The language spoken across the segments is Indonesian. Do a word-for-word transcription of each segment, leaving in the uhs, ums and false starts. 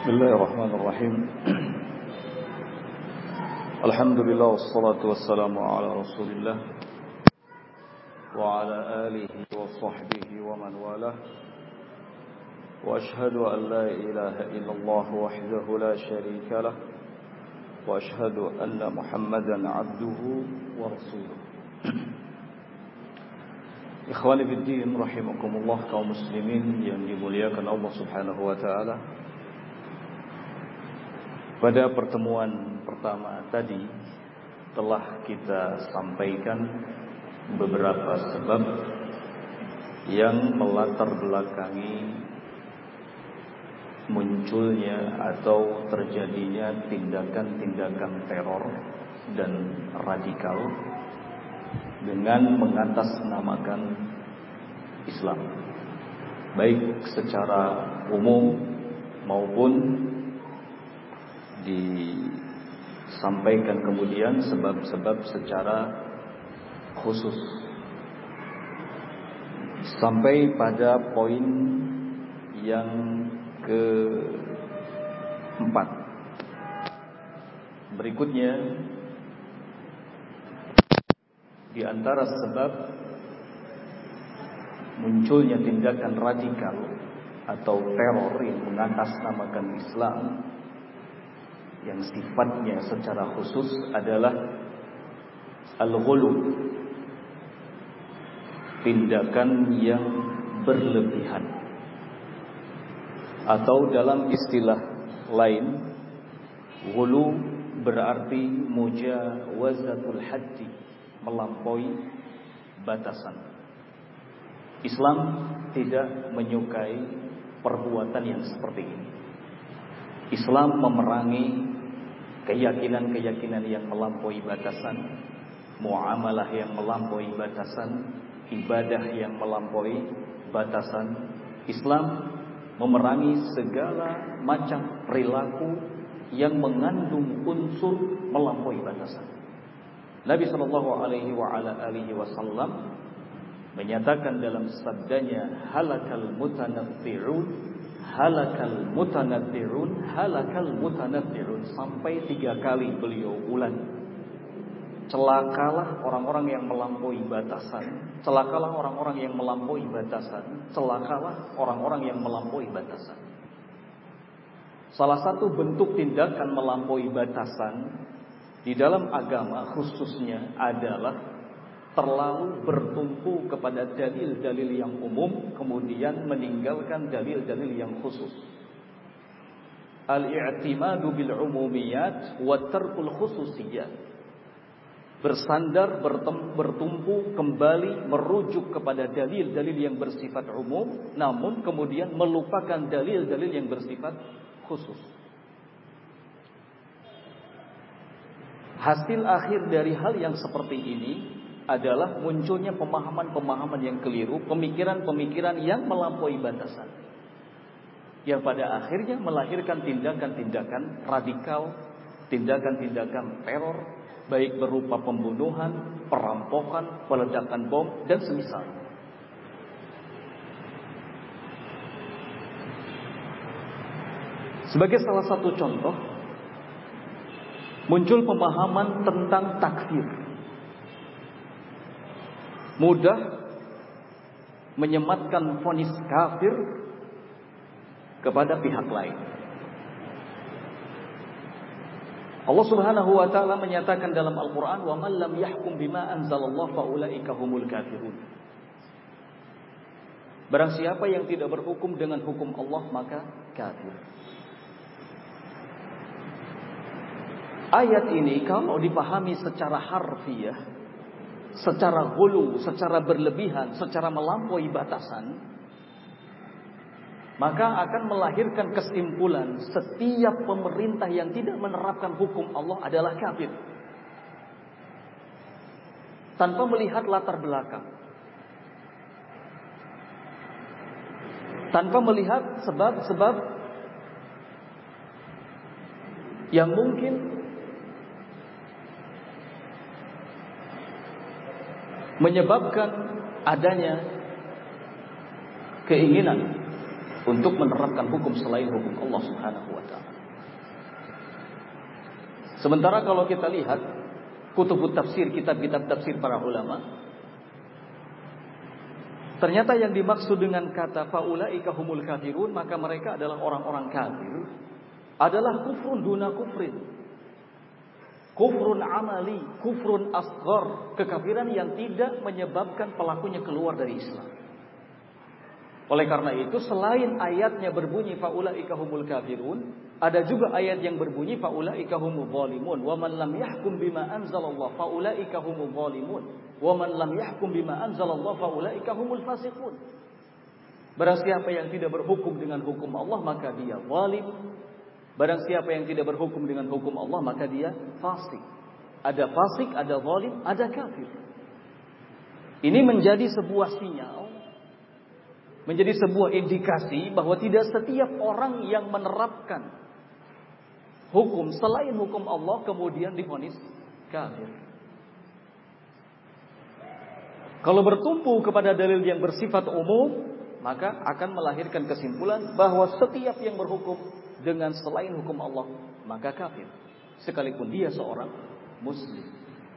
Bismillahirrahmanirrahim. Alhamdulillah wassalatu wassalamu ala Rasulillah wa ala alihi wa sahbihi wa man walah. Wa ashhadu an la ilaha illallah wahdahu la sharika lah wa ashhadu anna Muhammadan abduhu wa rasuluh. Ikhwani fid din rahimakumullah, kaum muslimin yang dimuliakan Allah Subhanahu wa taala. Pada pertemuan pertama tadi telah kita sampaikan beberapa sebab yang melatar belakangi munculnya atau terjadinya tindakan-tindakan teror dan radikal dengan mengatasnamakan Islam, baik secara umum maupun disampaikan kemudian sebab-sebab secara khusus, sampai pada poin yang keempat. Berikutnya, di antara sebab munculnya tindakan radikal atau teror yang mengatasnamakan Islam yang sifatnya secara khusus adalah al-ghulu, tindakan yang berlebihan, atau dalam istilah lain, ghulu berarti mujawazatul haddi, melampaui batasan. Islam tidak menyukai perbuatan yang seperti ini. Islam memerangi keyakinan-keyakinan yang melampaui batasan, muamalah yang melampaui batasan, ibadah yang melampaui batasan. Islam memerangi segala macam perilaku yang mengandung unsur melampaui batasan. Nabi sallallahu alaihi wa ala alihi wasallam menyatakan dalam sabdanya, halakal mutanatti'un, halakal mutanatti'un, halakal mutanatti'un, sampai tiga kali beliau ulang. Celakalah orang-orang yang melampaui batasan, celakalah orang-orang yang melampaui batasan, celakalah orang-orang yang melampaui batasan. Salah satu bentuk tindakan melampaui batasan di dalam agama khususnya adalah terlalu bertumpu kepada dalil-dalil yang umum, kemudian meninggalkan dalil-dalil yang khusus. Al-i'timadu bil umumiyat wa tarkul khususiyat. Bersandar, bertumpu kembali, merujuk kepada dalil-dalil yang bersifat umum, namun kemudian melupakan dalil-dalil yang bersifat khusus. Hasil akhir dari hal yang seperti ini adalah munculnya pemahaman-pemahaman yang keliru, pemikiran-pemikiran yang melampaui batasan, yang pada akhirnya melahirkan tindakan-tindakan radikal, tindakan-tindakan teror, baik berupa pembunuhan, perampokan, peledakan bom, dan semisal. Sebagai salah satu contoh, muncul pemahaman tentang takfir. Mudah menyematkan vonis kafir kepada pihak lain. Allah Subhanahu wa taala menyatakan dalam Al-Qur'an, "Wa man lam yahkum bima anzalallahu fa ulaika humul kafirun." Barang siapa yang tidak berhukum dengan hukum Allah, maka kafir. Ayat ini kalau dipahami secara harfiah, secara ghulu, secara berlebihan, secara melampaui batasan, maka akan melahirkan kesimpulan setiap pemerintah yang tidak menerapkan hukum Allah adalah kafir, tanpa melihat latar belakang, tanpa melihat sebab-sebab yang mungkin menyebabkan adanya keinginan untuk menerapkan hukum selain hukum Allah Subhanahu wa taala. Sementara kalau kita lihat kutubut tafsir, kitab-kitab tafsir para ulama, ternyata yang dimaksud dengan kata faulaika humul kafirun, maka mereka adalah orang-orang kafir, adalah kufrun duna kufrin. Kufrun amali, kufrun asghar, kekafiran yang tidak menyebabkan pelakunya keluar dari Islam. Oleh karena itu, selain ayatnya berbunyi faulaika humul kafirun, ada juga ayat yang berbunyi faulaika humul zalimun, wa man lam yahkum bima anzalallah faulaika humul zalimun, wa man lam yahkum bima anzalallah faulaika humul fasiqun. Barang siapa yang tidak berhukum dengan hukum Allah, maka dia zalim. Barang siapa yang tidak berhukum dengan hukum Allah, maka dia fasik. Ada fasik, ada zalim, ada kafir. Ini menjadi sebuah sinyal, menjadi sebuah indikasi bahwa tidak setiap orang yang menerapkan hukum selain hukum Allah kemudian divonis kafir. Kalau bertumpu kepada dalil yang bersifat umum, maka akan melahirkan kesimpulan bahwa setiap yang berhukum dengan selain hukum Allah maka kafir, sekalipun dia seorang muslim.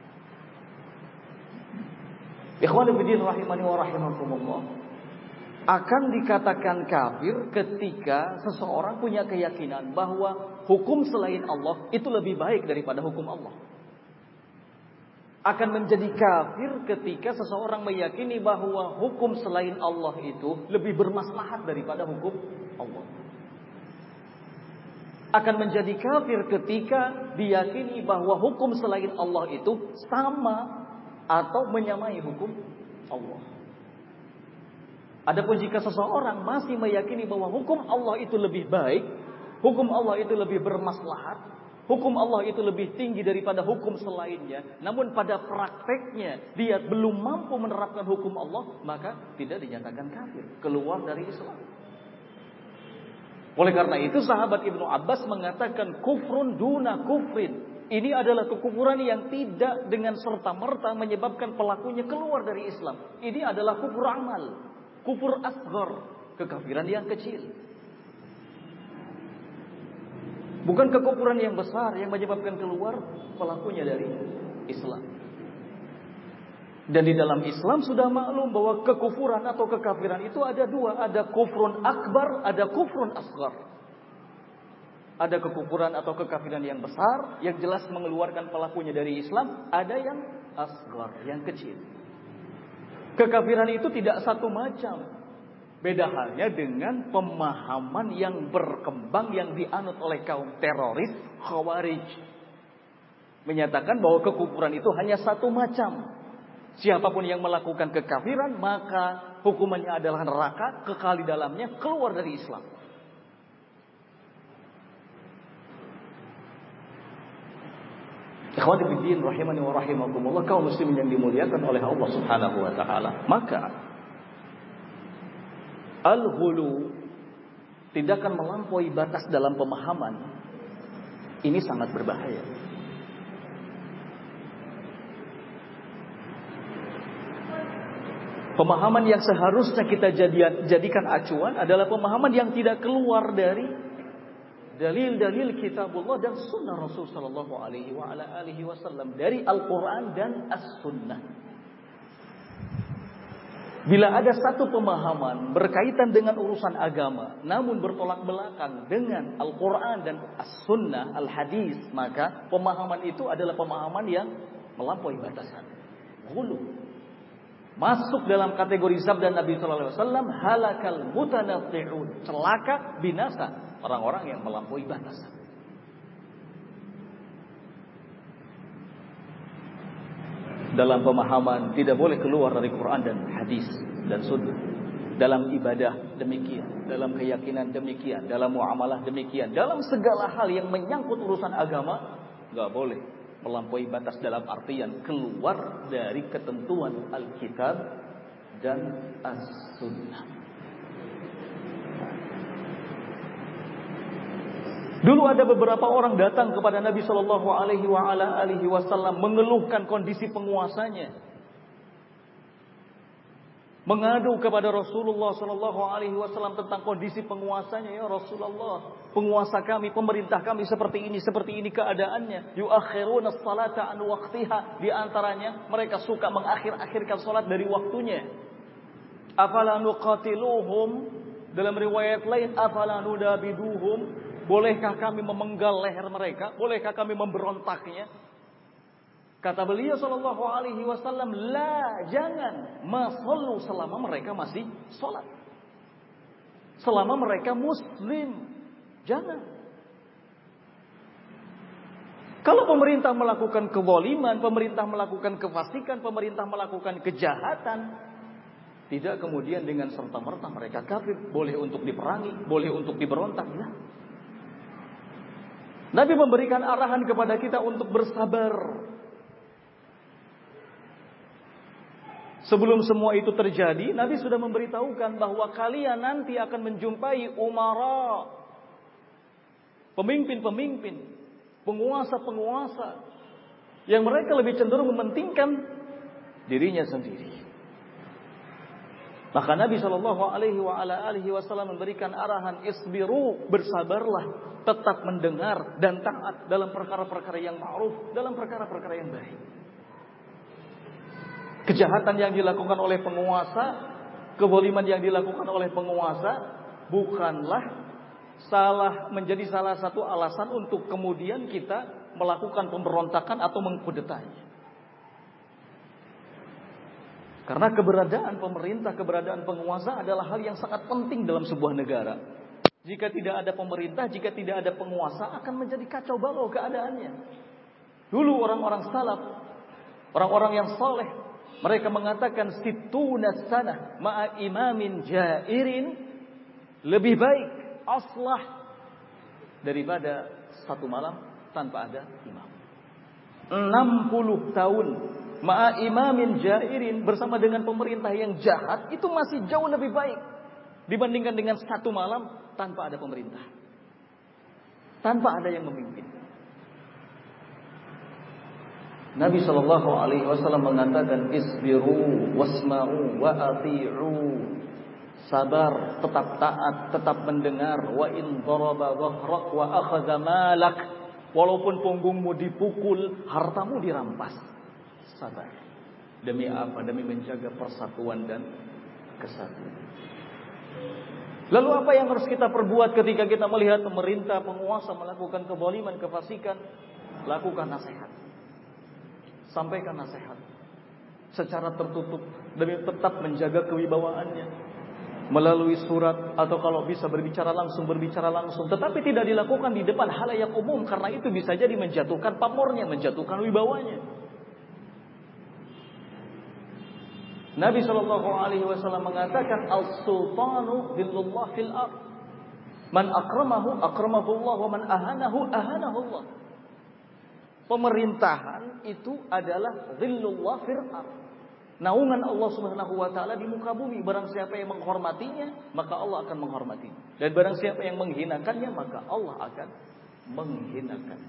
Ikhwani fillah rahimani wa rahimakumullah, akan dikatakan kafir ketika seseorang punya keyakinan bahwa hukum selain Allah itu lebih baik daripada hukum Allah. Akan menjadi kafir ketika seseorang meyakini bahwa hukum selain Allah itu lebih bermaslahat daripada hukum Allah. Akan menjadi kafir ketika diyakini bahwa hukum selain Allah itu sama atau menyamai hukum Allah. Adapun jika seseorang masih meyakini bahwa hukum Allah itu lebih baik, hukum Allah itu lebih bermaslahat, hukum Allah itu lebih tinggi daripada hukum selainnya, namun pada prakteknya dia belum mampu menerapkan hukum Allah, maka tidak dinyatakan kafir, keluar dari Islam. Oleh karena itu sahabat Ibnu Abbas mengatakan kufrun duna kufrin. Ini adalah kekufuran yang tidak dengan serta-merta menyebabkan pelakunya keluar dari Islam. Ini adalah kufur amal, kufur asghar, kekafiran yang kecil. Bukan kekufuran yang besar yang menyebabkan keluar pelakunya dari Islam. Dan di dalam Islam sudah maklum bahwa kekufuran atau kekafiran itu ada dua. Ada kufrun akbar, ada kufrun asghar. Ada kekufuran atau kekafiran yang besar yang jelas mengeluarkan pelakunya dari Islam. Ada yang asghar, yang kecil. Kekafiran itu tidak satu macam. Beda halnya dengan pemahaman yang berkembang yang dianut oleh kaum teroris Khawarij. Menyatakan bahwa kekufuran itu hanya satu macam. Siapapun yang melakukan kekafiran maka hukumannya adalah neraka, kekal di dalamnya, keluar dari Islam. Ikhwati fiddin rahimani wa rahimakumullah, kaum muslimin yang dimuliakan oleh Allah Subhanahu wa taala. Maka al-ghulu, tindakan melampaui batas dalam pemahaman, ini sangat berbahaya. Pemahaman yang seharusnya kita jadikan acuan adalah pemahaman yang tidak keluar dari dalil-dalil kitabullah dan sunnah Rasul sallallahu alaihi wa ala alihi wasallam, dari Al-Quran dan As-Sunnah. Bila ada satu pemahaman berkaitan dengan urusan agama namun bertolak belakang dengan Al-Quran dan As-Sunnah, Al-Hadis, maka pemahaman itu adalah pemahaman yang melampaui batasan, ghulu. Masuk dalam kategori sabda Nabi sallallahu alaihi wasallam, halakal mutanatti'un, celaka, binasa orang-orang yang melampaui batasan. Dalam pemahaman tidak boleh keluar dari Quran dan hadis dan sunnah. Dalam ibadah demikian, dalam keyakinan demikian, dalam muamalah demikian, dalam segala hal yang menyangkut urusan agama enggak boleh melampaui batas dalam artian keluar dari ketentuan Alkitab dan As-Sunnah. Dulu ada beberapa orang datang kepada Nabi Shallallahu Alaihi Wasallam mengeluhkan kondisi penguasanya, mengadu kepada Rasulullah Shallallahu Alaihi Wasallam tentang kondisi penguasanya. Ya Rasulullah, penguasa kami, pemerintah kami seperti ini, seperti ini keadaannya. Yuakhiruna as-salata an waqtiha. Di antaranya mereka suka mengakhir-akhirkan salat dari waktunya. Afala nuqatiluhum, dalam riwayat lain afala nudabiduhum, bolehkah kami memenggal leher mereka? Bolehkah kami memberontaknya? Kata beliau sallallahu alaihi wasallam, la, jangan, masallu, selama mereka masih salat, selama mereka muslim, jangan. Kalau pemerintah melakukan kezaliman, pemerintah melakukan kefasikan, pemerintah melakukan kejahatan, tidak kemudian dengan serta-merta mereka kafir, boleh untuk diperangi, boleh untuk diberontak. Ya. Nabi memberikan arahan kepada kita untuk bersabar. Sebelum semua itu terjadi, Nabi sudah memberitahukan bahwa kalian nanti akan menjumpai umara, pemimpin-pemimpin, penguasa-penguasa, yang mereka lebih cenderung mementingkan dirinya sendiri. Maka Nabi Shallallahu Alaihi Wasallam memberikan arahan, isbiru, bersabarlah, tetap mendengar dan taat dalam perkara-perkara yang ma'ruf, dalam perkara-perkara yang baik. Kejahatan yang dilakukan oleh penguasa, kezaliman yang dilakukan oleh penguasa, bukanlah salah menjadi salah satu alasan untuk kemudian kita melakukan pemberontakan atau mengkudetanya. Karena keberadaan pemerintah, keberadaan penguasa adalah hal yang sangat penting dalam sebuah negara. Jika tidak ada pemerintah, jika tidak ada penguasa, akan menjadi kacau balau keadaannya. Dulu orang-orang salaf, orang-orang yang saleh, mereka mengatakan situna sanah ma'a imamin jairin lebih baik, aslah, daripada satu malam tanpa ada imam. enam puluh tahun ma'a imamin jairin, bersama dengan pemerintah yang jahat, itu masih jauh lebih baik dibandingkan dengan satu malam tanpa ada pemerintah, tanpa ada yang memimpin. Nabi Shallallahu Alaihi Wasallam mengatakan, isbiru wasma'u wa ati'u, sabar, tetap taat, tetap mendengar. Wa in daraba dhahrak wa akhadha malak, walaupun punggungmu dipukul, hartamu dirampas, sabar. Demi apa? Demi menjaga persatuan dan kesatuan. Lalu apa yang harus kita perbuat ketika kita melihat pemerintah, penguasa melakukan kezaliman, kefasikan? Lakukan nasihat. Sampaikan nasihat secara tertutup demi tetap menjaga kewibawaannya, melalui surat atau kalau bisa berbicara langsung, berbicara langsung, tetapi tidak dilakukan di depan halayak umum, karena itu bisa jadi menjatuhkan pamornya, menjatuhkan wibawanya. Nabi Shallallahu Alaihi Wasallam mengatakan, al-sultanu dhillullah fil ard, man akramahu akramahu Allah, wa man ahanahu ahanahu Allah. Pemerintahan itu adalah dhillullah fil ard, naungan Allah Subhanahu wa taala di muka bumi. Barang siapa yang menghormatinya, maka Allah akan menghormatinya. Dan barang siapa yang menghinakannya, maka Allah akan menghinakan.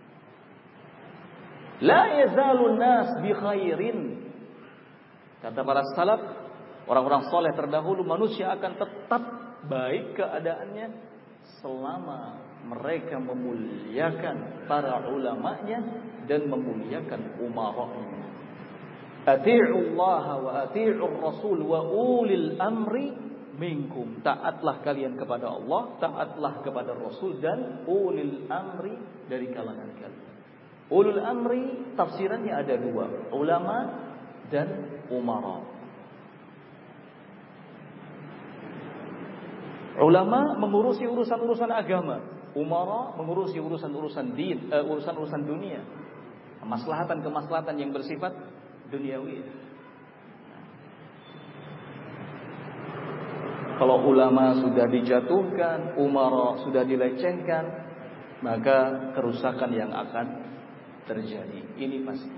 La yazalun nas bi khairin. Kata para salaf, orang-orang soleh terdahulu, manusia akan tetap baik keadaannya selama mereka memuliakan para ulamanya dan memuliakan umara'nya. Ati'ullaha wa ati'ur rasul wa ulil amri minkum. Taatlah kalian kepada Allah, taatlah kepada Rasul dan ulil amri dari kalangan kalian. Ulul amri tafsirannya ada dua, ulama dan umara. Ulama mengurusi urusan-urusan agama, umara mengurusi urusan-urusan din, uh, urusan-urusan dunia, kemaslahatan-kemaslahatan yang bersifat duniawi. Kalau ulama sudah dijatuhkan, umara sudah dilecehkan, maka kerusakan yang akan terjadi ini pasti.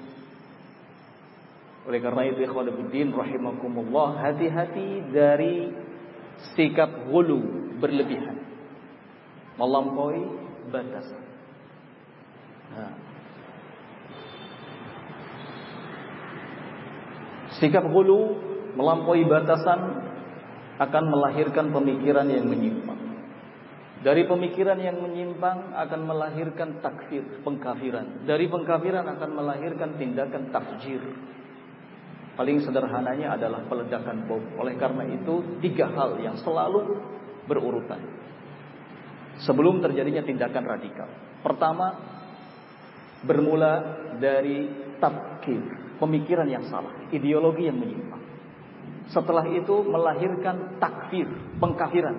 Oleh karena itu, ikhwan fillah rahimakumullah, hati-hati dari sikap ghulu, berlebihan, melampaui batas. Nah, sikap ghulu melampaui batasan akan melahirkan pemikiran yang menyimpang. Dari pemikiran yang menyimpang akan melahirkan takfir, pengkafiran. Dari pengkafiran akan melahirkan tindakan tafjir. Paling sederhananya adalah peledakan bom. Oleh karena itu, tiga hal yang selalu berurutan sebelum terjadinya tindakan radikal. Pertama, bermula dari tafkir, pemikiran yang salah, ideologi yang menyimpang. Setelah itu melahirkan takfir, pengkafiran.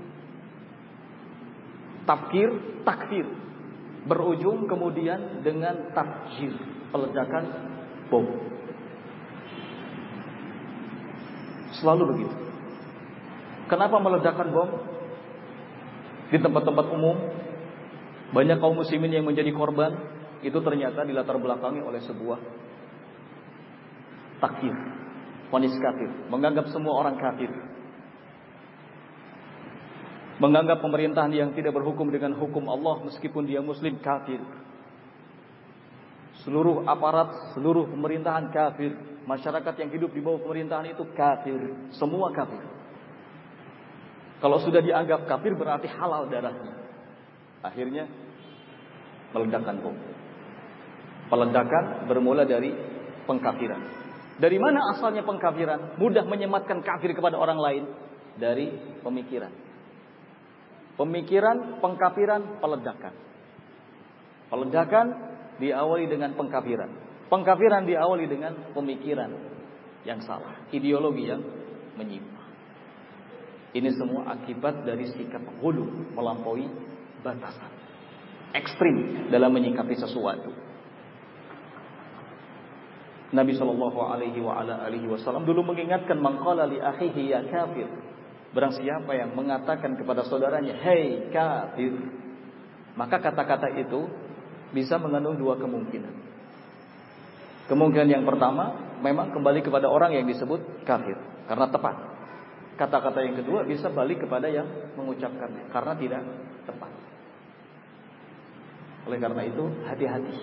Tafkir, takfir, berujung kemudian dengan tafjir, peledakan bom. Selalu begitu. Kenapa meledakan bom di tempat-tempat umum? Banyak kaum muslimin yang menjadi korban. Itu ternyata dilatar belakangi oleh sebuah takfir, vonis kafir, menganggap semua orang kafir, menganggap pemerintahan yang tidak berhukum dengan hukum Allah meskipun dia muslim kafir. Seluruh aparat, seluruh pemerintahan kafir, masyarakat yang hidup di bawah pemerintahan itu kafir, semua kafir. Kalau sudah dianggap kafir berarti halal darahnya. Akhirnya meledakkan bom. Peledakan bermula dari pengkafiran. Dari mana asalnya pengkafiran? Mudah menyematkan kafir kepada orang lain. Dari pemikiran. Pemikiran, pengkafiran, peledakan. Peledakan diawali dengan pengkafiran. Pengkafiran diawali dengan pemikiran yang salah, ideologi yang menyimpang. Ini semua akibat dari sikap ghulu, melampaui batasan, ekstrim dalam menyikapi sesuatu. Nabi Shallallahu Alaihi Wasallam dulu mengingatkan, man qala li akhihi ya kafir, barang siapa yang mengatakan kepada saudaranya, hei kafir, maka kata-kata itu bisa mengandung dua kemungkinan. Kemungkinan yang pertama memang kembali kepada orang yang disebut kafir karena tepat. Kata-kata yang kedua bisa balik kepada yang mengucapkannya karena tidak tepat. Oleh karena itu hati-hati.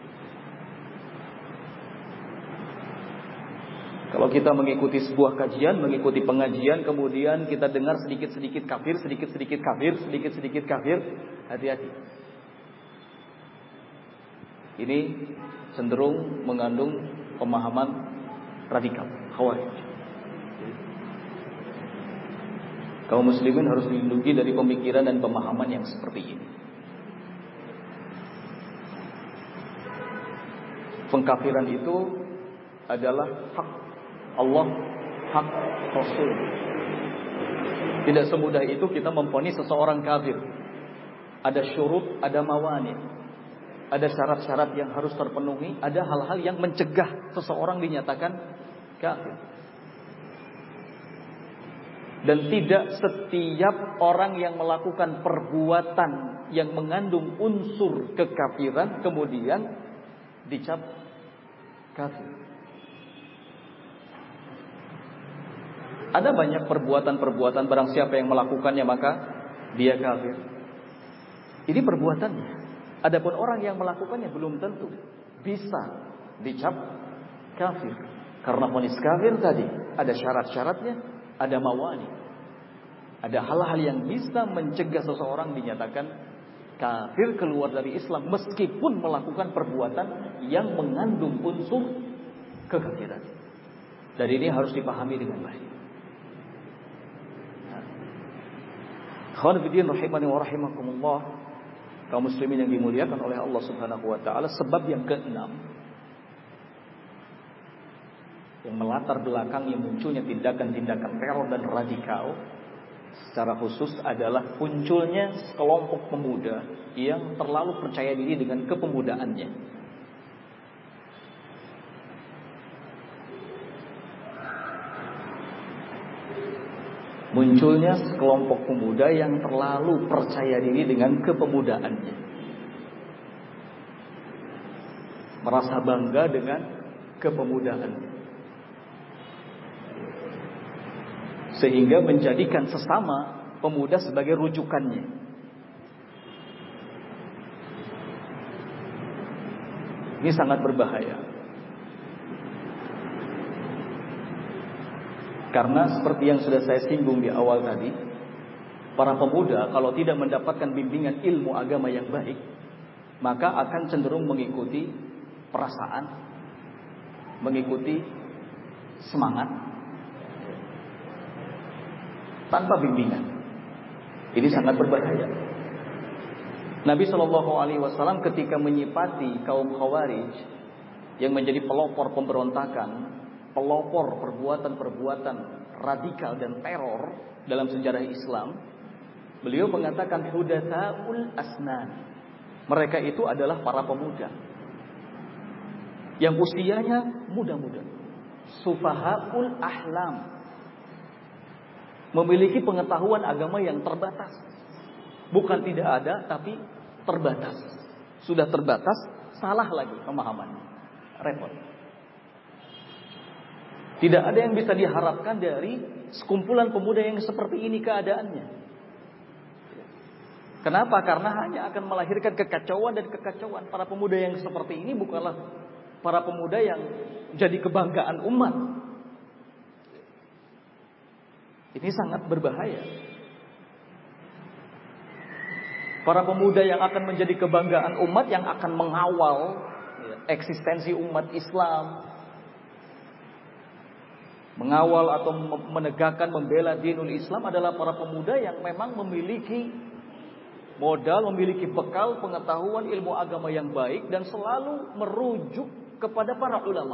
Kalau kita mengikuti sebuah kajian, mengikuti pengajian, kemudian kita dengar sedikit-sedikit kafir, sedikit-sedikit kafir, sedikit-sedikit kafir, hati-hati. Ini cenderung mengandung pemahaman radikal, khawarij. Kaum muslimin harus dilindungi dari pemikiran dan pemahaman yang seperti ini. Pengkafiran itu adalah hak Allah, hak Rasul. Tidak semudah itu kita memvonis seseorang kafir. Ada syurut, ada mawani, ada syarat-syarat yang harus terpenuhi, ada hal-hal yang mencegah seseorang dinyatakan kafir. Dan tidak setiap orang yang melakukan perbuatan yang mengandung unsur kekafiran kemudian dicap kafir. Ada banyak perbuatan-perbuatan, barang siapa yang melakukannya maka dia kafir. Ini perbuatannya. Adapun orang yang melakukannya belum tentu bisa dicap kafir. Karena vonis kafir tadi ada syarat-syaratnya, ada mawani. Ada hal-hal yang bisa mencegah seseorang dinyatakan kafir, keluar dari Islam meskipun melakukan perbuatan yang mengandung unsur kekafiran. Dan ini harus dipahami dengan baik. Khawanifiddin rahimani wa rahimakumullah, kaum muslimin yang dimuliakan oleh Allah Subhanahu wa taala, sebab yang keenam yang melatar belakangi munculnya tindakan-tindakan teror dan radikal secara khusus adalah munculnya sekelompok pemuda yang terlalu percaya diri dengan kepemudaannya. Munculnya sekelompok pemuda yang terlalu percaya diri dengan kepemudaannya. Merasa bangga dengan kepemudaannya. Sehingga menjadikan sesama pemuda sebagai rujukannya. Ini sangat berbahaya. Karena seperti yang sudah saya singgung di awal tadi, para pemuda kalau tidak mendapatkan bimbingan ilmu agama yang baik, maka akan cenderung mengikuti perasaan, mengikuti semangat tanpa bimbingan. Ini sangat berbahaya. Nabi Shallallahu Alaihi Wasallam ketika menyipati kaum Khawarij yang menjadi pelopor pemberontakan, pelopor perbuatan-perbuatan radikal dan teror dalam sejarah Islam, beliau mengatakan hudatsaul asnan. Mereka itu adalah para pemuda yang usianya muda-muda, sufahaul ahlam, memiliki pengetahuan agama yang terbatas. Bukan tidak ada, tapi terbatas. Sudah terbatas, salah lagi pemahamannya. Repot. Tidak ada yang bisa diharapkan dari sekumpulan pemuda yang seperti ini keadaannya. Kenapa? Karena hanya akan melahirkan kekacauan dan kekacauan. Para pemuda yang seperti ini bukanlah para pemuda yang jadi kebanggaan umat. Ini sangat berbahaya. Para pemuda yang akan menjadi kebanggaan umat, yang akan mengawal eksistensi umat Islam, mengawal atau menegakkan, membela dinul Islam adalah para pemuda yang memang memiliki modal, memiliki bekal pengetahuan ilmu agama yang baik dan selalu merujuk kepada para ulama.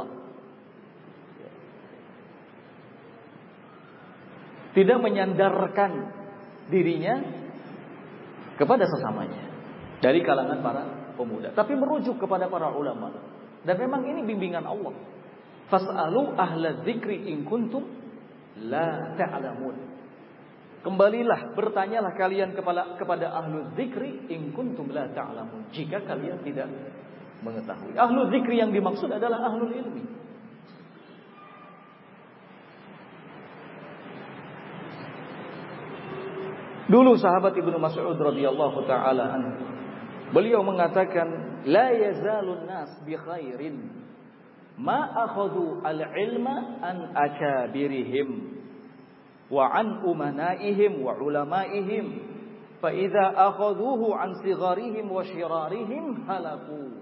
Tidak menyandarkan dirinya kepada sesamanya dari kalangan para pemuda, tapi merujuk kepada para ulama. Dan memang ini bimbingan Allah. Fas'alu ahla dzikri in kuntum la ta'lamun. Kembalilah, bertanyalah kalian kepada kepada ahlu dzikri in kuntum la ta'lamun, jika kalian tidak mengetahui. Ahlu dzikri yang dimaksud adalah ahlul ilmi. Dulu sahabat Ibnu Mas'ud radhiyallahu taala anhu, beliau mengatakan, la yazalun nas bi khairin ma akhadhu al-ilma an akabirihim wa an umanaihim wa ulamaihim, fa idza akhadhuhu an sigharihim wa shirarihim halaku.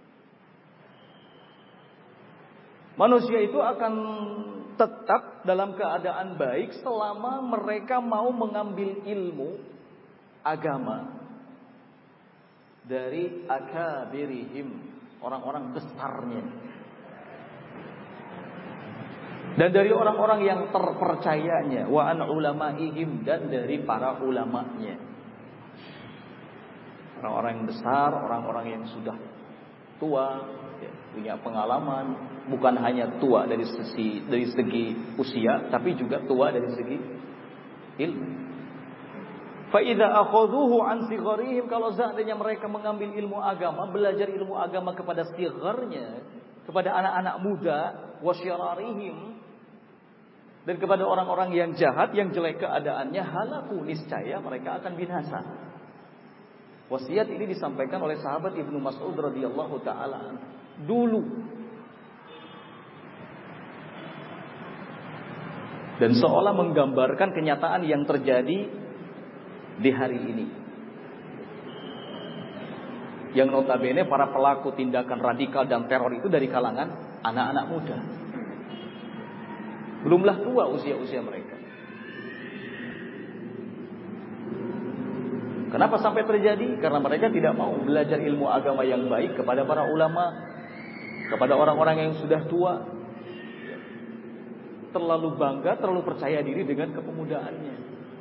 Manusia itu akan tetap dalam keadaan baik selama mereka mau mengambil ilmu agama dari akabirihim, orang-orang besarnya, dan dari orang-orang yang terpercayanya, wa an ulamaihim, dan dari para ulamanya. Orang-orang yang besar, orang-orang yang sudah tua, ya, punya pengalaman, bukan hanya tua dari segi dari segi usia, tapi juga tua dari segi ilmu. Fa idza akhadhuhu an sigharihim, kalau seandainya mereka mengambil ilmu agama, belajar ilmu agama kepada sigharnya, kepada anak-anak muda, wasyararihim, dan kepada orang-orang yang jahat, yang jelek keadaannya, halaku, niscaya mereka akan binasa. Wasiat ini disampaikan oleh sahabat Ibnu Mas'ud radhiyallahu taala dulu. Dan seolah menggambarkan kenyataan yang terjadi di hari ini. Yang notabene para pelaku tindakan radikal dan teror itu dari kalangan anak-anak muda. Belumlah tua usia-usia mereka. Kenapa sampai terjadi? Karena mereka tidak mau belajar ilmu agama yang baik kepada para ulama, kepada orang-orang yang sudah tua. Terlalu bangga, terlalu percaya diri dengan kepemudaannya.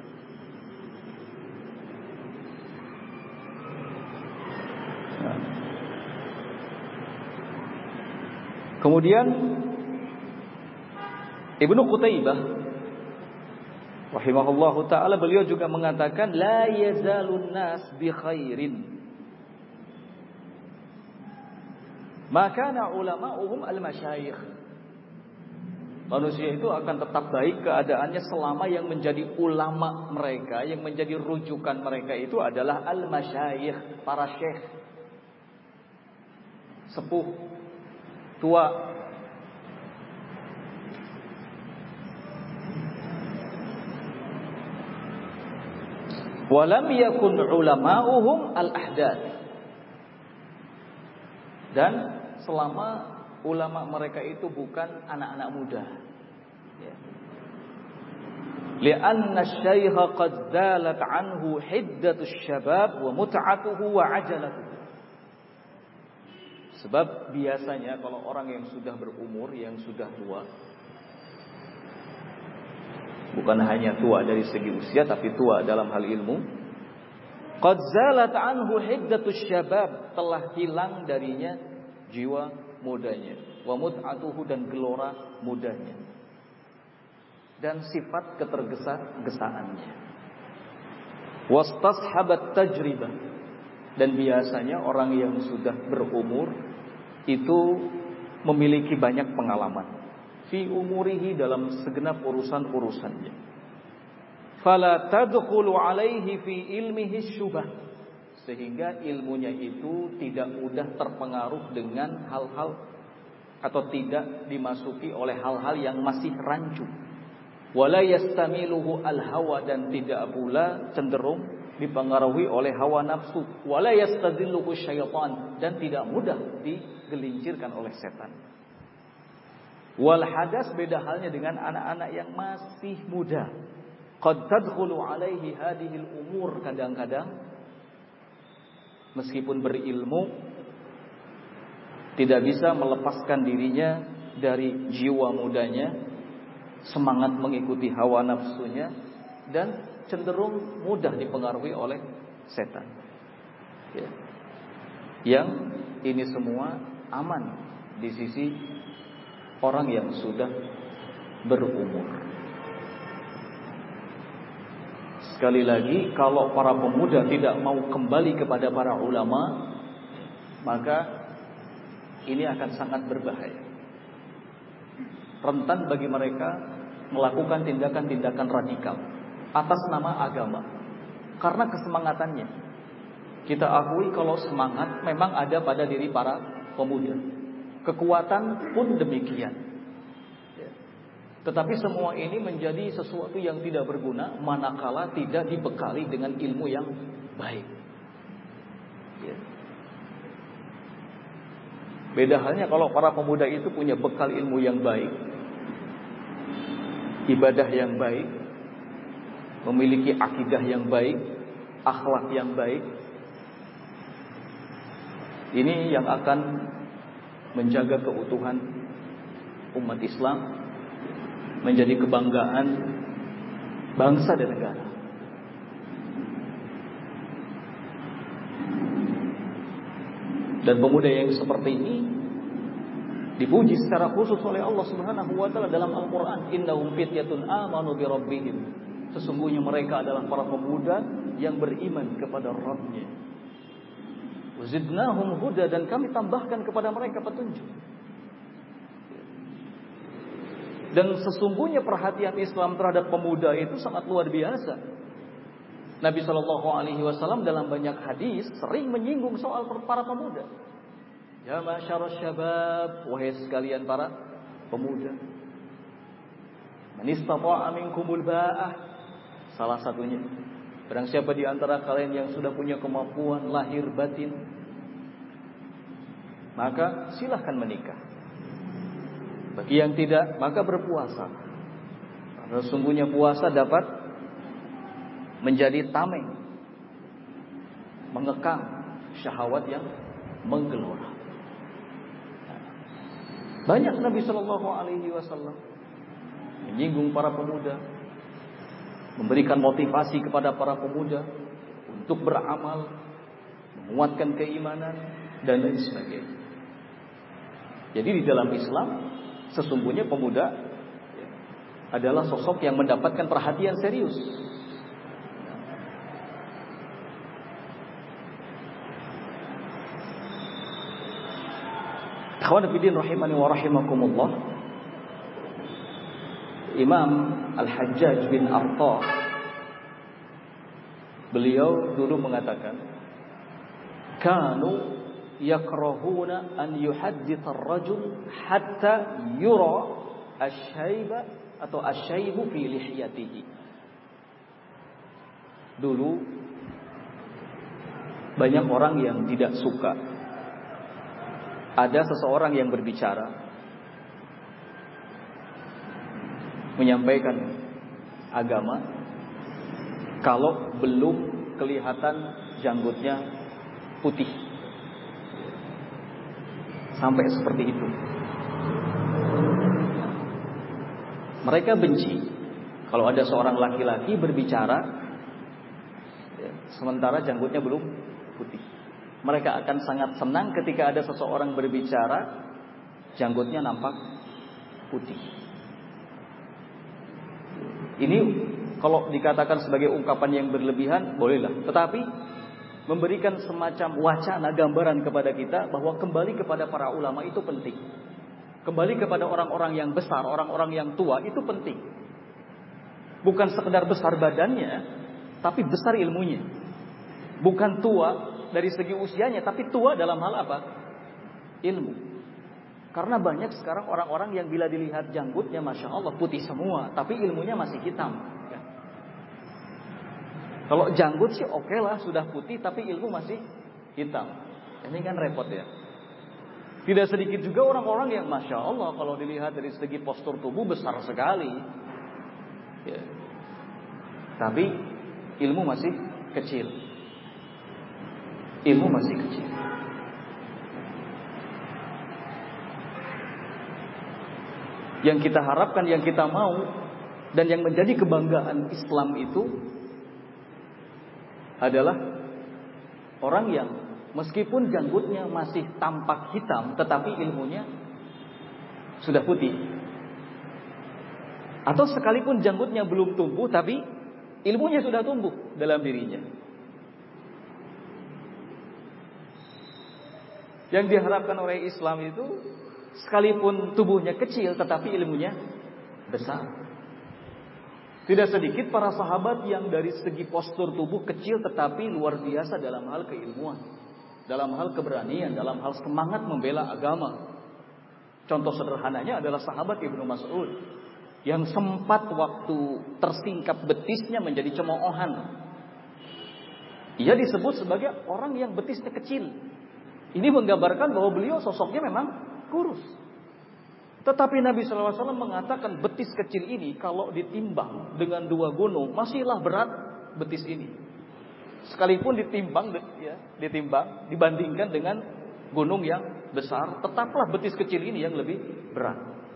Nah. Kemudian Ibnu Qutaibah rahimahullahu ta'ala, beliau juga mengatakan, la yazalun nas bi khairin maka na ulama'uhum al-masyayikh. Manusia itu akan tetap baik keadaannya selama yang menjadi ulama mereka, yang menjadi rujukan mereka itu adalah al-masyayikh, para syekh, sepuh, tua. Walam yakun ulama'uhum al-ahdath. Dan selama ulama mereka itu bukan anak-anak muda. Ya. Lianna asy-syaikha qad zalat anhu hiddatus syabab wa mut'atuhu wa ajalatuhu. Sebab biasanya kalau orang yang sudah berumur, yang sudah tua, bukan hanya tua dari segi usia, tapi tua dalam hal ilmu, qad zalat anhu hiddatus syabab, telah hilang darinya jiwa mudanya, wa mut'atuhu, dan gelora mudanya, dan sifat ketergesa-gesaannya. Wastashabat tajribah, dan biasanya orang yang sudah berumur itu memiliki banyak pengalaman fi umurihi, dalam segenap urusan-urusannya. Fala tadkhulu alaihi fi ilmihi syubah, sehingga ilmunya itu tidak mudah terpengaruh dengan hal-hal atau tidak dimasuki oleh hal-hal yang masih rancu. Wala yastamiluhu al-hawa, dan tidak pula cenderung dipengaruhi oleh hawa nafsu. Wala yastadilluhu syaitan, dan tidak mudah digelincirkan oleh setan. Wal hadas, beda halnya dengan anak-anak yang masih muda. Qad tadkhulu alaihi hadhil umur, kadang-kadang meskipun berilmu tidak bisa melepaskan dirinya dari jiwa mudanya, semangat mengikuti hawa nafsunya, dan cenderung mudah dipengaruhi oleh setan. Ya. Yang ini semua aman di sisi orang yang sudah berumur. Sekali lagi, kalau para pemuda tidak mau kembali kepada para ulama, maka ini akan sangat berbahaya. Rentan bagi mereka melakukan tindakan-tindakan radikal atas nama agama, karena kesemangatannya. Kita akui kalau semangat memang ada pada diri para pemuda, kekuatan pun demikian. Tetapi semua ini menjadi sesuatu yang tidak berguna manakala tidak dibekali dengan ilmu yang baik. Beda halnya kalau para pemuda itu punya bekal ilmu yang baik, ibadah yang baik, memiliki akidah yang baik, akhlak yang baik. Ini yang akan menjaga keutuhan umat Islam, menjadi kebanggaan bangsa dan negara. Dan pemuda yang seperti ini dipuji secara khusus oleh Allah Subhanahu wa taala dalam Al-Qur'an, innahum fityatun amanu bi rabbihim. Sesungguhnya mereka adalah para pemuda yang beriman kepada Rabb-nya. Wazidnahum huda, dan kami tambahkan kepada mereka petunjuk. Dan sesungguhnya perhatian Islam terhadap pemuda itu sangat luar biasa. Nabi Shallallahu Alaihi Wasallam dalam banyak hadis sering menyinggung soal para pemuda. Ya masyarakat syabab, wahai sekalian para pemuda. Man istata'a minkumul ba'ah, salah satunya, barang siapa di antara kalian yang sudah punya kemampuan lahir batin, maka silahkan menikah. Bagi yang tidak, maka berpuasa. Karena sesungguhnya puasa dapat menjadi tameng, mengekang syahwat yang menggelora. Banyak Nabi Shallallahu Alaihi Wasallam menyinggung para pemuda, memberikan motivasi kepada para pemuda untuk beramal, menguatkan keimanan, dan lain sebagainya. Jadi di dalam Islam sesungguhnya pemuda adalah sosok yang mendapatkan perhatian serius. Ikhwan fillah rahimani wa rahimakumullah. Imam Al-Hajjaj bin Artah, beliau dulu mengatakan, kanu yakrahuna an yuhaddits ar-rajul hatta yura asy-syaiba atau asy-syaibu fi lihyatihi. Dulu banyak orang yang tidak suka ada seseorang yang berbicara, menyampaikan agama, kalau belum kelihatan janggutnya putih. Sampai seperti itu. Mereka benci kalau ada seorang laki-laki berbicara ya, sementara janggutnya belum putih. Mereka akan sangat senang ketika ada seseorang berbicara janggutnya nampak putih. Ini kalau dikatakan sebagai ungkapan yang berlebihan, bolehlah. Tetapi memberikan semacam wacana, gambaran kepada kita bahwa kembali kepada para ulama itu penting. Kembali kepada orang-orang yang besar, orang-orang yang tua itu penting. Bukan sekedar besar badannya, tapi besar ilmunya. Bukan tua dari segi usianya, tapi tua dalam hal apa? Ilmu. Karena banyak sekarang orang-orang yang bila dilihat janggutnya Masya Allah putih semua, tapi ilmunya masih hitam ya. Kalau janggut sih oke lah sudah putih, tapi ilmu masih hitam. Ini kan repot ya. Tidak sedikit juga orang-orang yang Masya Allah kalau dilihat dari segi postur tubuh besar sekali ya. Tapi ilmu masih kecil. Ilmu masih kecil. Yang kita harapkan, yang kita mau, dan yang menjadi kebanggaan Islam itu adalah orang yang meskipun janggutnya masih tampak hitam, tetapi ilmunya sudah putih. Atau sekalipun janggutnya belum tumbuh, tapi ilmunya sudah tumbuh dalam dirinya. Yang diharapkan oleh Islam itu sekalipun tubuhnya kecil tetapi ilmunya besar. Tidak sedikit para sahabat yang dari segi postur tubuh kecil tetapi luar biasa dalam hal keilmuan, dalam hal keberanian, dalam hal semangat membela agama. Contoh sederhananya adalah sahabat Ibnu Mas'ud yang sempat waktu tersingkap betisnya menjadi cemoohan. Ia disebut sebagai orang yang betisnya kecil. Ini menggambarkan bahwa beliau sosoknya memang kurus. Tetapi Nabi shallallahu alaihi wasallam mengatakan betis kecil ini kalau ditimbang dengan dua gunung masihlah berat betis ini. Sekalipun ditimbang, ya, ditimbang dibandingkan dengan gunung yang besar, tetaplah betis kecil ini yang lebih berat.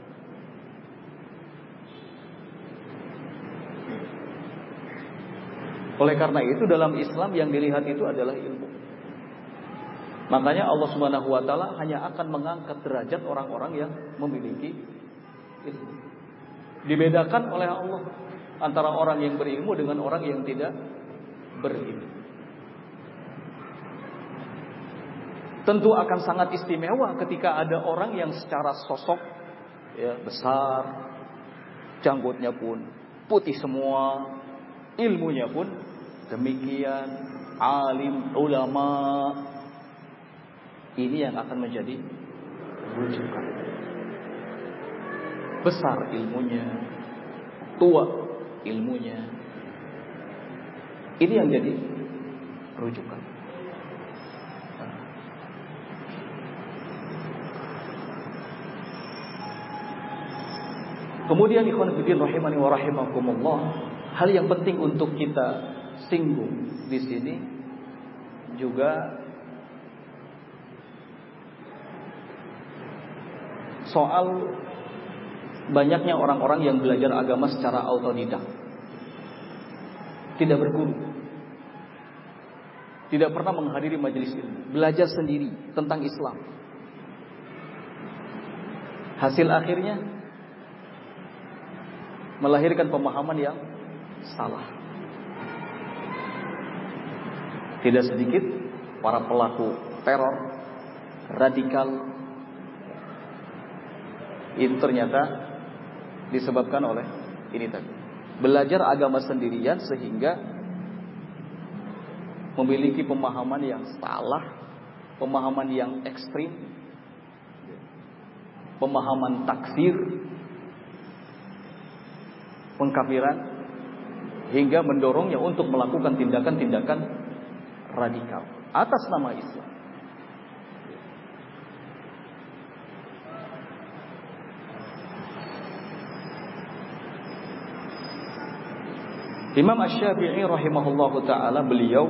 Oleh karena itu dalam Islam yang dilihat itu adalah ilmu. Makanya Allah Subhanahu wa taala hanya akan mengangkat derajat orang-orang yang memiliki ilmu. Dibedakan oleh Allah antara orang yang berilmu dengan orang yang tidak berilmu. Tentu akan sangat istimewa ketika ada orang yang secara sosok ya, besar, janggutnya pun putih semua, ilmunya pun demikian, alim, ulama. Ini yang akan menjadi rujukan. Besar ilmunya, tua ilmunya. Ini yang jadi rujukan. Kemudian ikhwan fillah rahimani wa rahimakumullah, hal yang penting untuk kita singgung di sini juga soal banyaknya orang-orang yang belajar agama secara autodidak, tidak berguru, tidak pernah menghadiri majelis ilmu, belajar sendiri tentang Islam. Hasil akhirnya melahirkan pemahaman yang salah. Tidak sedikit para pelaku teror radikal itu ternyata disebabkan oleh ini tadi. Belajar agama sendirian sehingga memiliki pemahaman yang salah, pemahaman yang ekstrim, pemahaman takfir, pengkafiran, hingga mendorongnya untuk melakukan tindakan-tindakan radikal. atas nama Islam. Imam Asy-Syafi'i rahimahullahu ta'ala, beliau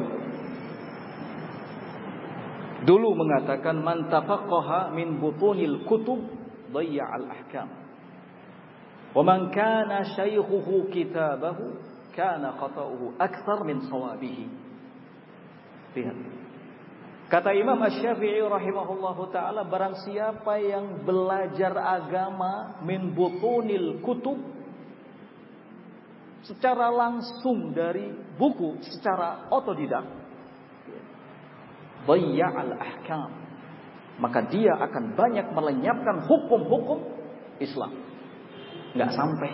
dulu mengatakan, man tafaqqaha min butunil kutub dhayya'al ahkam, wa man kana syaykhuhu kitabahu kana khata'uhu akthar min sawabihi. Lihat, kata Imam Asy-Syafi'i rahimahullahu ta'ala, barang siapa yang belajar agama min butunil kutub, secara langsung dari buku, secara otodidak, dhayya'al ahkam, maka dia akan banyak melenyapkan hukum-hukum Islam. Nggak sampai.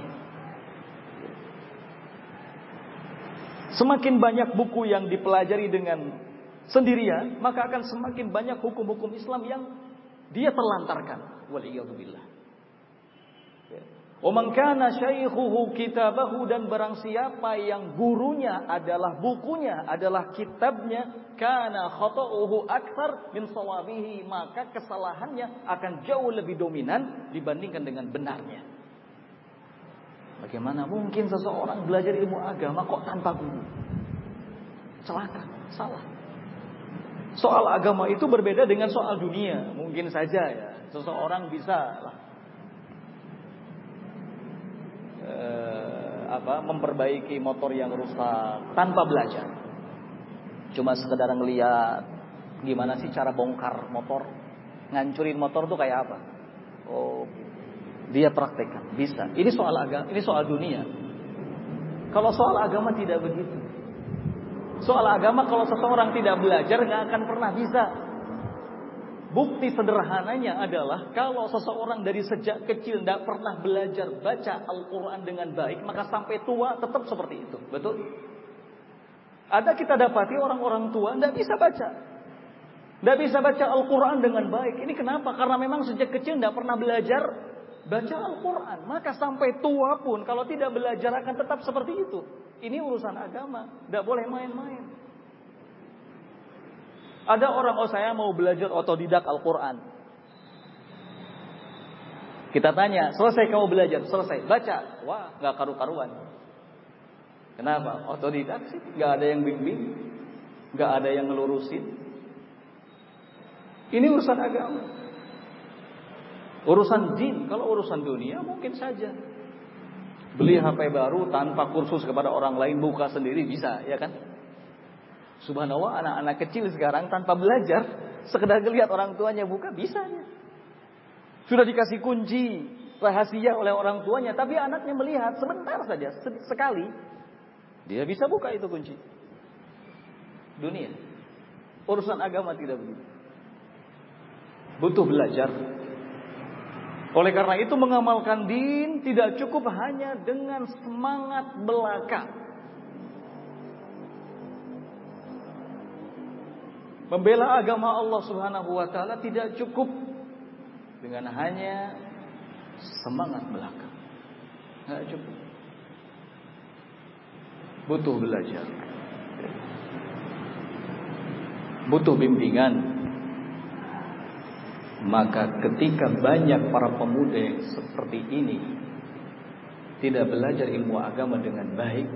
Semakin banyak buku yang dipelajari dengan sendirian, maka akan semakin banyak hukum-hukum Islam yang dia terlantarkan. Waliyadzubillah. Wa man kana syaikhuhu kitabahu, dan barang siapa yang gurunya adalah bukunya, adalah kitabnya, kana khata'uhu akthar min sawabihi, maka kesalahannya akan jauh lebih dominan dibandingkan dengan benarnya. Bagaimana mungkin seseorang belajar ilmu agama kok tanpa guru? Celaka, salah. Soal agama itu berbeda dengan soal dunia. Mungkin saja ya, seseorang bisa lah apa memperbaiki motor yang rusak tanpa belajar, cuma sekedar ngeliat gimana sih cara bongkar motor, ngancurin motor tuh kayak apa, oh dia praktekkan, bisa. Ini soal agama, ini soal dunia. Kalau soal agama tidak begitu. Soal agama kalau seseorang tidak belajar nggak akan pernah bisa. Bukti sederhananya adalah kalau seseorang dari sejak kecil tidak pernah belajar baca Al-Quran dengan baik, maka sampai tua tetap seperti itu. Betul? Ada kita dapati orang-orang tua tidak bisa baca. Tidak bisa baca Al-Quran dengan baik. Ini kenapa? Karena memang sejak kecil tidak pernah belajar baca Al-Quran. Maka sampai tua pun kalau tidak belajar akan tetap seperti itu. Ini urusan agama. Tidak boleh main-main. Ada orang, oh saya mau belajar otodidak Al-Quran. Kita tanya, selesai kamu belajar? Selesai. Baca. Wah, gak karu-karuan. Kenapa? Otodidak sih. Gak ada yang bimbing. Gak ada yang ngelurusin. Ini urusan agama. Urusan din. Kalau urusan dunia mungkin saja. Beli H P baru tanpa kursus kepada orang lain, buka sendiri bisa, ya kan? Subhanallah, anak-anak kecil sekarang tanpa belajar, sekedar lihat orang tuanya buka, bisa ya. Sudah dikasih kunci rahasia oleh orang tuanya, tapi anaknya melihat sebentar saja, sekali, dia bisa buka itu kunci. Dunia. Urusan agama tidak begitu. Butuh belajar. Oleh karena itu mengamalkan din tidak cukup hanya dengan semangat belaka. Membela agama Allah Subhanahu wa taala tidak cukup dengan hanya semangat belaka. Tidak cukup. Butuh belajar. Butuh bimbingan. Maka ketika banyak para pemuda yang seperti ini tidak belajar ilmu agama dengan baik,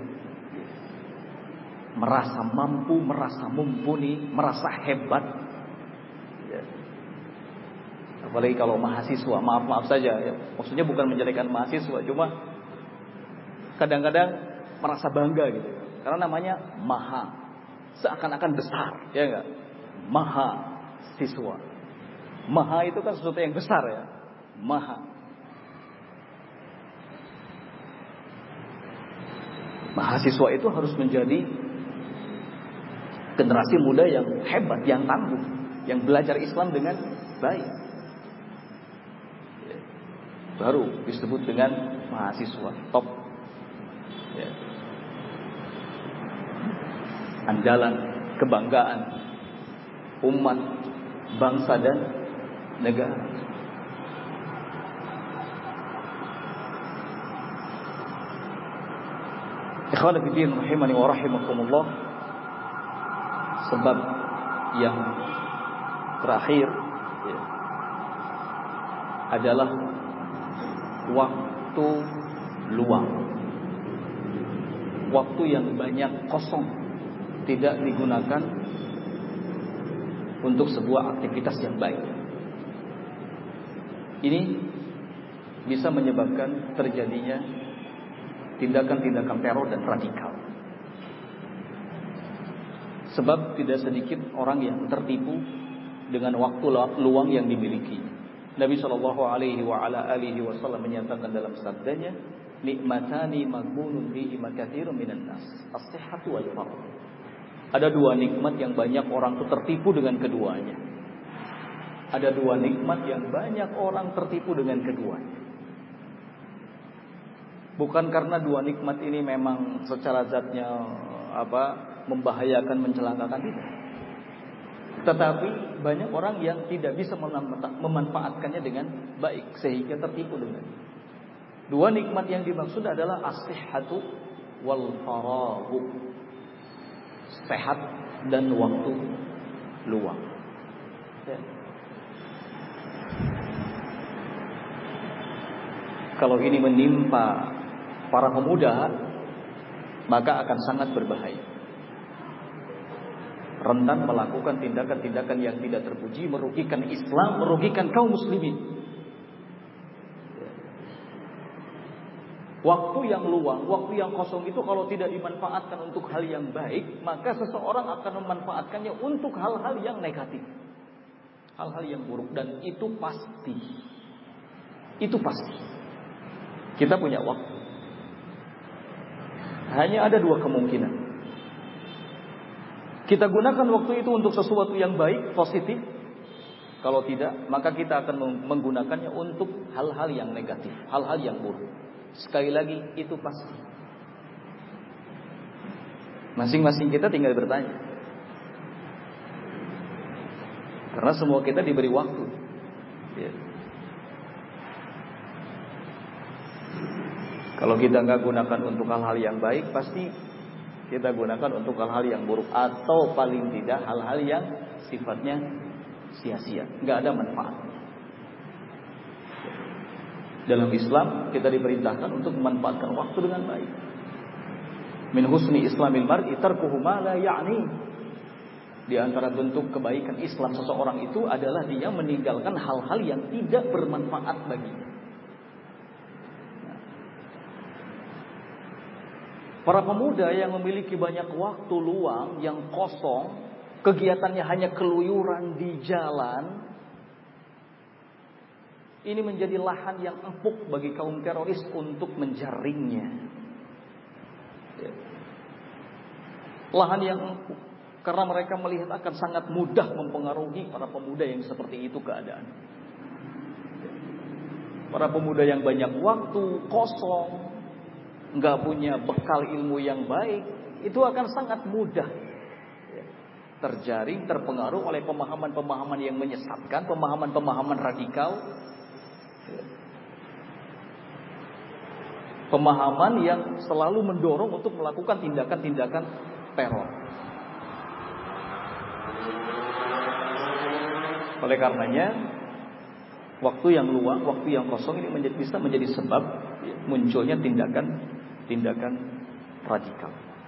merasa mampu, merasa mumpuni, merasa hebat, ya. Apalagi kalau mahasiswa, maaf-maaf saja ya. Maksudnya bukan menjelekan mahasiswa, cuma kadang-kadang merasa bangga gitu. Karena namanya maha, seakan-akan besar, ya enggak? Maha siswa. Maha itu kan sesuatu yang besar ya. Maha. Mahasiswa itu harus menjadi generasi muda yang hebat, yang tangguh, yang belajar Islam dengan baik. Baru disebut dengan mahasiswa top. Ya. Andalan, kebanggaan umat, bangsa dan negara. Ikhwan fillah rahimani wa rahimakumullah. Sebab yang terakhir ya, adalah waktu luang. Waktu yang banyak kosong, tidak digunakan untuk sebuah aktivitas yang baik. Ini bisa menyebabkan terjadinya tindakan-tindakan teror dan radikal. Sebab tidak sedikit orang yang tertipu dengan waktu luang yang dimiliki. Nabi Shallallahu Alaihi Wasallam menyatakan dalam sabdanya, nikmatani maghbunun fihi katsirun minan nas, as-sihhatu wal faragh. Ada dua nikmat yang banyak orang itu tertipu dengan keduanya. Ada dua nikmat yang banyak orang tertipu dengan keduanya. Bukan karena dua nikmat ini memang secara zatnya apa membahayakan, mencelakakan, tidak. Tetapi banyak orang yang tidak bisa memanfaatkannya dengan baik sehingga tertipu dengan. Dua nikmat yang dimaksud adalah as-sihhatu wal faragh. Sehat dan waktu luang. Ya. Kalau ini menimpa para pemuda, maka akan sangat berbahaya. Rentan melakukan tindakan-tindakan yang tidak terpuji, merugikan Islam, merugikan kaum muslimin. Waktu yang luang, waktu yang kosong itu kalau tidak dimanfaatkan untuk hal yang baik, maka seseorang akan memanfaatkannya untuk hal-hal yang negatif, hal-hal yang buruk, dan itu pasti. Itu pasti. Kita punya waktu. Hanya ada dua kemungkinan. Kita gunakan waktu itu untuk sesuatu yang baik, positif. Kalau tidak, maka kita akan menggunakannya untuk hal-hal yang negatif, hal-hal yang buruk. Sekali lagi, itu pasti. Masing-masing kita tinggal bertanya. Karena semua kita diberi waktu. Ya. Kalau kita nggak gunakan untuk hal-hal yang baik, pasti kita gunakan untuk hal-hal yang buruk, atau paling tidak hal-hal yang sifatnya sia-sia, nggak ada manfaatnya. Dalam Islam kita diperintahkan untuk memanfaatkan waktu dengan baik. Min husni islamil mar'i tarkuhu ma la ya'ni. Di antara bentuk kebaikan Islam seseorang itu adalah dia meninggalkan hal-hal yang tidak bermanfaat baginya. Para pemuda yang memiliki banyak waktu luang yang kosong, kegiatannya hanya keluyuran di jalan, ini menjadi lahan yang empuk bagi kaum teroris untuk menjaringnya. Lahan yang empuk, karena mereka melihat akan sangat mudah mempengaruhi para pemuda yang seperti itu keadaan. Para pemuda yang banyak waktu kosong, nggak punya bekal ilmu yang baik, itu akan sangat mudah terjaring, terpengaruh oleh pemahaman-pemahaman yang menyesatkan, pemahaman-pemahaman radikal, pemahaman yang selalu mendorong untuk melakukan tindakan-tindakan teror. Oleh karenanya, waktu yang luang, waktu yang kosong ini menjadi, bisa menjadi sebab munculnya tindakan-tindakan radikal.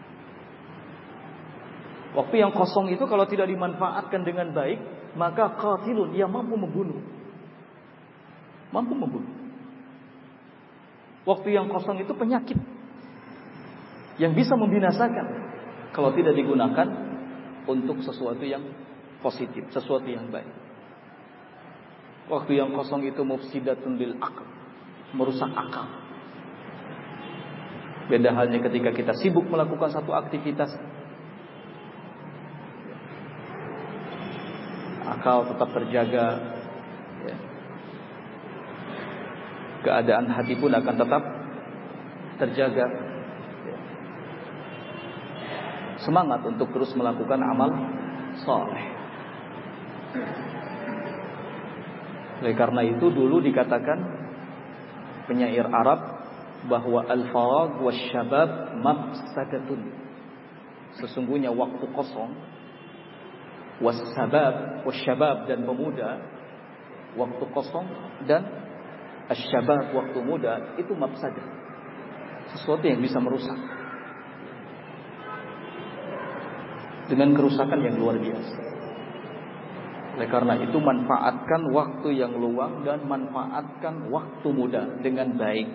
Waktu yang kosong itu kalau tidak dimanfaatkan dengan baik, maka qatilun, ia mampu membunuh. Mampu membunuh. Waktu yang kosong itu penyakit yang bisa membinasakan kalau tidak digunakan untuk sesuatu yang positif, sesuatu yang baik. Waktu yang kosong itu mufsidatun lil aql, merusak akal. Beda halnya ketika kita sibuk melakukan satu aktivitas, akal tetap terjaga, ya. Keadaan hati pun akan tetap terjaga, ya. Semangat untuk terus melakukan amal saleh. Oleh karena itu dulu dikatakan penyair Arab bahwa al-faragh wasyabab mafsadatun. Sesungguhnya waktu kosong was-sabab, wasyabab dan pemuda, waktu kosong, dan asyabab, waktu muda, itu mafsadah, sesuatu yang bisa merusak dengan kerusakan yang luar biasa. Oleh karena itu, manfaatkan waktu yang luang dan manfaatkan waktu muda dengan baik.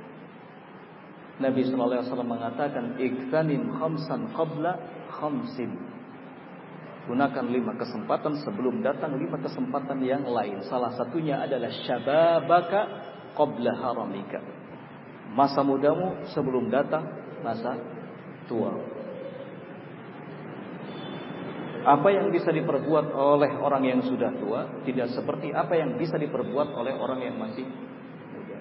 Nabi sallallahu alaihi wasallam mengatakan, "Ightanim khamsan qabla khamsin." Gunakan lima kesempatan sebelum datang lima kesempatan yang lain. Salah satunya adalah syababaka qabla haramika. Masa mudamu sebelum datang masa tua. Apa yang bisa diperbuat oleh orang yang sudah tua tidak seperti apa yang bisa diperbuat oleh orang yang masih muda.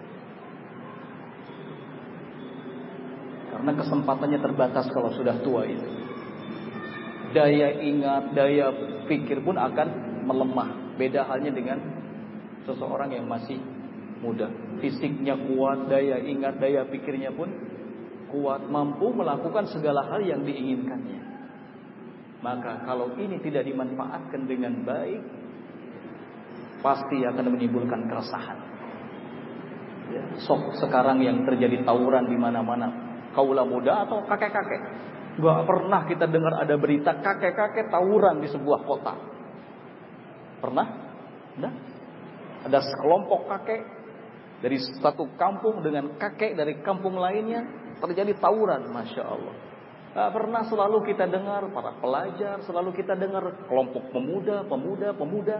Karena kesempatannya terbatas kalau sudah tua itu. Daya ingat, daya pikir pun akan melemah. Beda halnya dengan seseorang yang masih muda. Fisiknya kuat, daya ingat, daya pikirnya pun kuat, mampu melakukan segala hal yang diinginkannya. Maka kalau ini tidak dimanfaatkan dengan baik, pasti akan menimbulkan keresahan. Ya, sok sekarang yang terjadi tawuran di mana-mana, kaula muda atau kakek-kakek. Gak pernah kita dengar ada berita kakek-kakek tawuran di sebuah kota. Pernah? Nah, ada sekelompok kakek dari satu kampung dengan kakek dari kampung lainnya terjadi tawuran, masya Allah. Gak pernah, selalu kita dengar para pelajar, selalu kita dengar kelompok pemuda, pemuda, pemuda.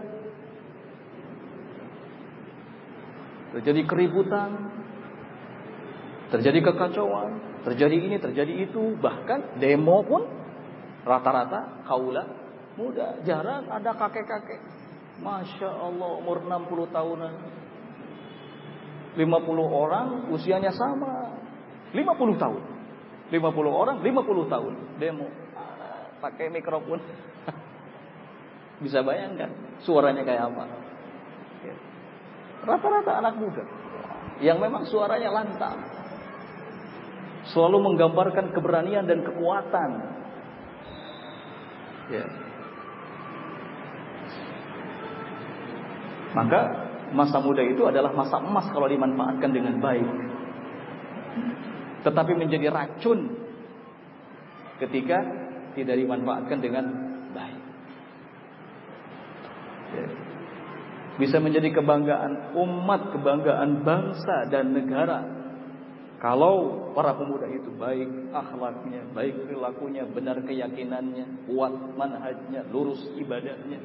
Terjadi keributan, terjadi kekacauan, terjadi ini, terjadi itu, bahkan demo pun rata-rata kaula muda. Jarang ada kakek-kakek, masya Allah, umur enam puluh tahunan, lima puluh orang usianya sama, lima puluh tahun, lima puluh orang, lima puluh tahun demo, pakai mikrofon. Bisa bayangkan suaranya kayak apa? Rata-rata anak muda yang memang suaranya lantang, selalu menggambarkan keberanian dan kekuatan. Ya. Maka masa muda itu adalah masa emas kalau dimanfaatkan dengan baik. Tetapi menjadi racun ketika tidak dimanfaatkan dengan baik. Ya. Bisa menjadi kebanggaan umat, kebanggaan bangsa dan negara kalau para pemuda itu baik akhlaknya, baik perilakunya, benar keyakinannya, kuat manhajnya, lurus ibadahnya.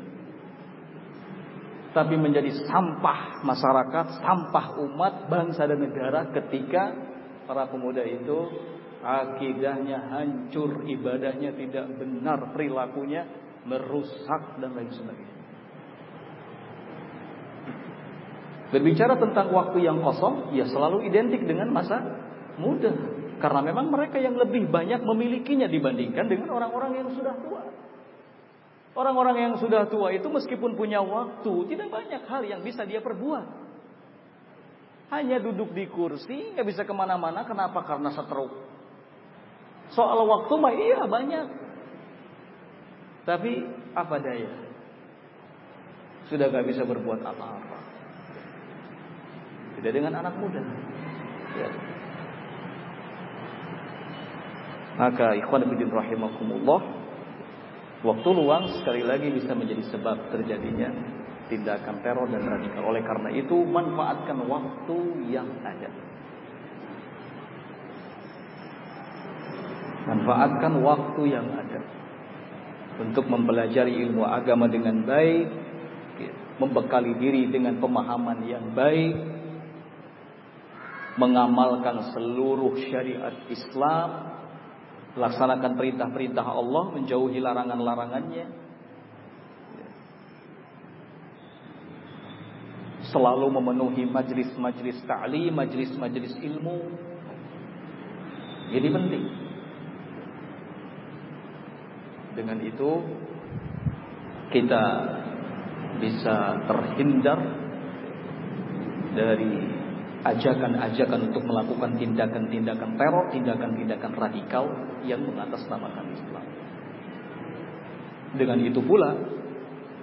Tapi menjadi sampah masyarakat, sampah umat, bangsa dan negara ketika para pemuda itu akidahnya hancur, ibadahnya tidak benar, perilakunya merusak dan lain sebagainya. Berbicara tentang waktu yang kosong, ya selalu identik dengan masa muda. Karena memang mereka yang lebih banyak memilikinya dibandingkan dengan orang-orang yang sudah tua. Orang-orang yang sudah tua itu meskipun punya waktu, tidak banyak hal yang bisa dia perbuat. Hanya duduk di kursi, gak bisa kemana-mana. Kenapa? Karena stroke. Soal waktu mah iya banyak. Tapi apa daya? Sudah gak bisa berbuat apa-apa. Tidak dengan anak muda. Ya. Maka ikhwan fillah rahimakumullah, waktu luang sekali lagi bisa menjadi sebab terjadinya tindakan teror dan radikal. Oleh karena itu, manfaatkan waktu yang ada. Manfaatkan waktu yang ada untuk mempelajari ilmu agama dengan baik, membekali diri dengan pemahaman yang baik, mengamalkan seluruh syariat Islam, laksanakan perintah-perintah Allah, menjauhi larangan-larangannya, selalu memenuhi majlis-majlis ta'lim, majlis-majlis ilmu. Jadi penting. Dengan itu kita bisa terhindar dari ajakan-ajakan untuk melakukan tindakan-tindakan teror, tindakan-tindakan radikal yang mengatasnamakan Islam. Dengan itu pula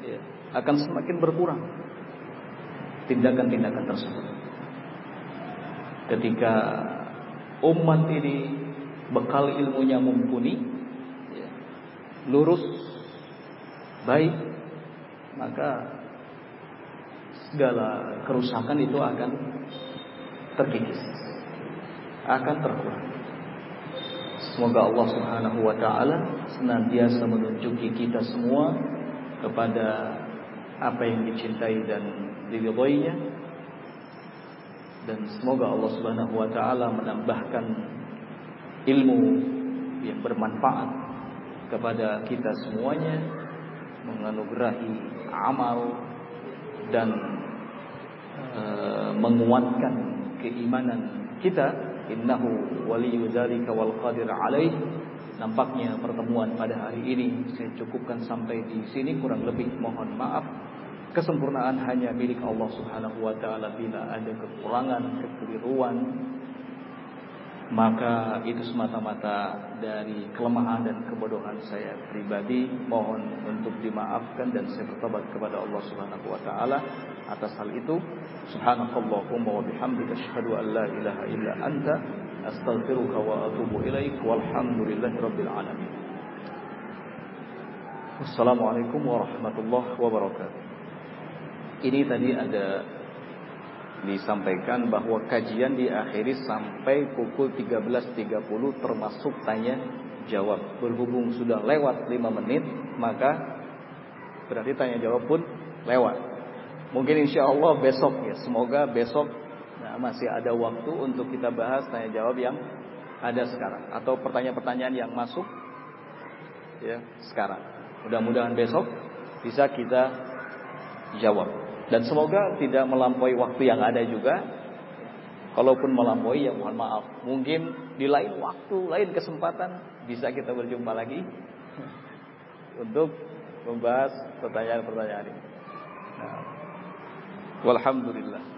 ya, akan semakin berkurang tindakan-tindakan tersebut. Ketika umat ini bekal ilmunya mumpuni, ya, lurus, baik, maka segala kerusakan itu akan terkikis, akan terkurang. Semoga Allah Subhanahu wa taala senantiasa menunjuki kita semua kepada apa yang dicintai dan diridhoinya, dan semoga Allah Subhanahu wa taala menambahkan ilmu yang bermanfaat kepada kita semuanya, menganugerahi amal dan e, menguatkan keimanan kita. Innahu waliyyu dzalika wal qadir alaih. Nampaknya pertemuan pada hari ini saya cukupkan sampai di sini, kurang lebih mohon maaf. Kesempurnaan hanya milik Allah Subhanahu wa taala. Bila ada kekurangan, kekeliruan, maka itu semata-mata dari kelemahan dan kebodohan saya pribadi. Mohon untuk dimaafkan dan saya bertobat kepada Allah Subhanahu wa taala atas hal itu. Subhanakallahumma wa bihamdika asyhadu an la ilaha illa anta astaghfiruka wa atubu ilaik. Walhamdulillahi rabbil alamin. Wassalamualaikum warahmatullahi wabarakatuh. Ini tadi ada disampaikan bahwa kajian diakhiri sampai pukul tiga belas tiga puluh termasuk tanya jawab. Berhubung sudah lewat lima menit, maka berarti tanya jawab pun lewat. Mungkin insya Allah besok ya, semoga besok nah, masih ada waktu untuk kita bahas tanya jawab yang ada sekarang, atau pertanyaan-pertanyaan yang masuk ya sekarang. Mudah-mudahan besok bisa kita jawab. Dan semoga tidak melampaui waktu yang ada juga. Kalaupun melampaui ya mohon maaf. Mungkin di lain waktu, lain kesempatan bisa kita berjumpa lagi untuk membahas pertanyaan-pertanyaan ini. Nah, walhamdulillah.